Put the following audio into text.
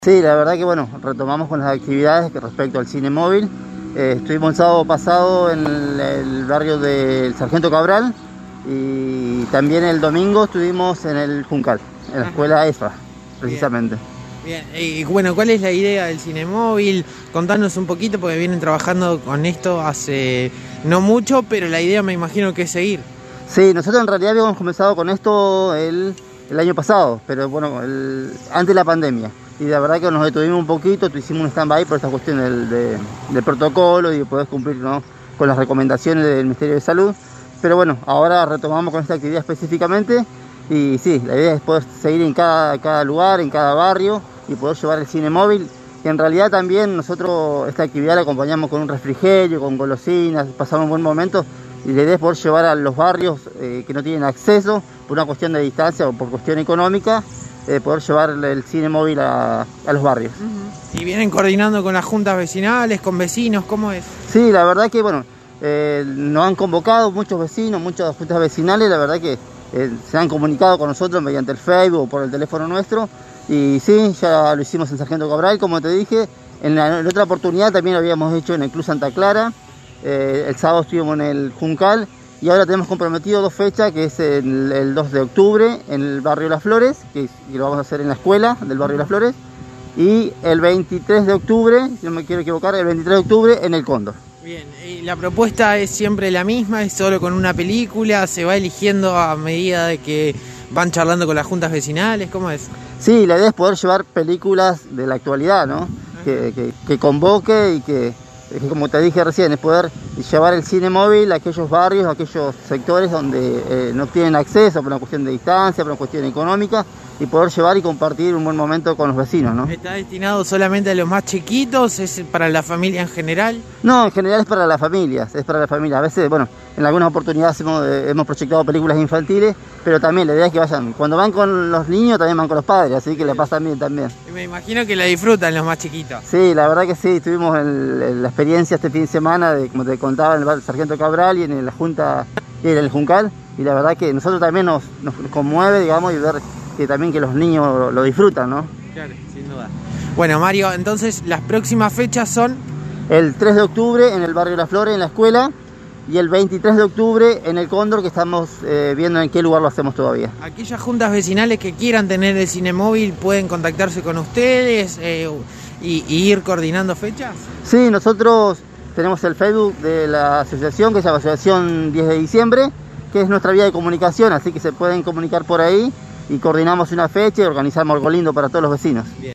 Sí, la verdad que bueno, retomamos con las actividades respecto al cine móvil. Estuvimos el sábado pasado en el barrio del Sargento Cabral y también el domingo estuvimos en el Juncal, en la escuela ESFA, precisamente. Bien, y bueno, ¿cuál es la idea del cine móvil? Contanos un poquito, porque vienen trabajando con esto hace no mucho, pero la idea me imagino que es seguir. Sí, nosotros en realidad habíamos comenzado con esto el año pasado, pero bueno, antes de la pandemia. Y la verdad que nos detuvimos un poquito, hicimos un stand-by por esta cuestión del protocolo y de poder cumplir, ¿no?, con las recomendaciones del Ministerio de Salud. Pero bueno, ahora retomamos con esta actividad específicamente y sí, la idea es poder seguir en cada lugar, en cada barrio y poder llevar el cine móvil. Y en realidad también nosotros esta actividad la acompañamos con un refrigerio, con golosinas, pasamos un buen momento. Y la idea es poder llevar a los barrios que no tienen acceso por una cuestión de distancia o por cuestión económica, poder llevar el cine móvil a los barrios. ¿Y vienen coordinando con las juntas vecinales, con vecinos? ¿Cómo es? Sí, la verdad que bueno, nos han convocado muchos vecinos, muchas juntas vecinales, la verdad que se han comunicado con nosotros mediante el Facebook o por el teléfono nuestro. Y sí, ya lo hicimos en Sargento Cabral, como te dije. En otra oportunidad también lo habíamos hecho en el Club Santa Clara. El sábado estuvimos en el Juncal y ahora tenemos comprometido dos fechas, que es el 2 de octubre en el barrio Las Flores, que lo vamos a hacer en la escuela del barrio Las Flores, y el 23 de octubre, si no me quiero equivocar, el 23 de octubre en el Cóndor. Bien, ¿y la propuesta es siempre la misma? ¿Es solo con una película? ¿Se va eligiendo a medida de que van charlando con las juntas vecinales? ¿Cómo es? Sí, la idea es poder llevar películas de la actualidad, ¿no? Que convoque y que, como te dije recién, es poder llevar el cine móvil a aquellos barrios, a aquellos sectores donde no tienen acceso por una cuestión de distancia, por una cuestión económica, y poder llevar y compartir un buen momento con los vecinos, ¿no? ¿Está destinado solamente a los más chiquitos? ¿Es para la familia en general? No, en general es para las familias, es para la familia. A veces, bueno, en algunas oportunidades hemos proyectado películas infantiles, pero también la idea es que vayan, cuando van con los niños también van con los padres, así que la pasan bien también. Y me imagino que la disfrutan los más chiquitos. Sí, la verdad que sí, tuvimos la experiencia este fin de semana, como te contaba, en el Sargento Cabral y en la Junta y en el Juncal, y la verdad que nosotros también nos conmueve, digamos, y ver que también que los niños lo disfrutan, ¿no? Claro, sin duda. Bueno, Mario, entonces las próximas fechas son... El 3 de octubre en el barrio Las Flores, en la escuela, y el 23 de octubre en el Cóndor, que estamos viendo en qué lugar lo hacemos todavía. Aquellas juntas vecinales que quieran tener el cine móvil pueden contactarse con ustedes y ir coordinando fechas. Sí, nosotros tenemos el Facebook de la asociación, que se llama Asociación 10 de Diciembre, que es nuestra vía de comunicación, así que se pueden comunicar por ahí y coordinamos una fecha y organizamos algo lindo para todos los vecinos. Bien.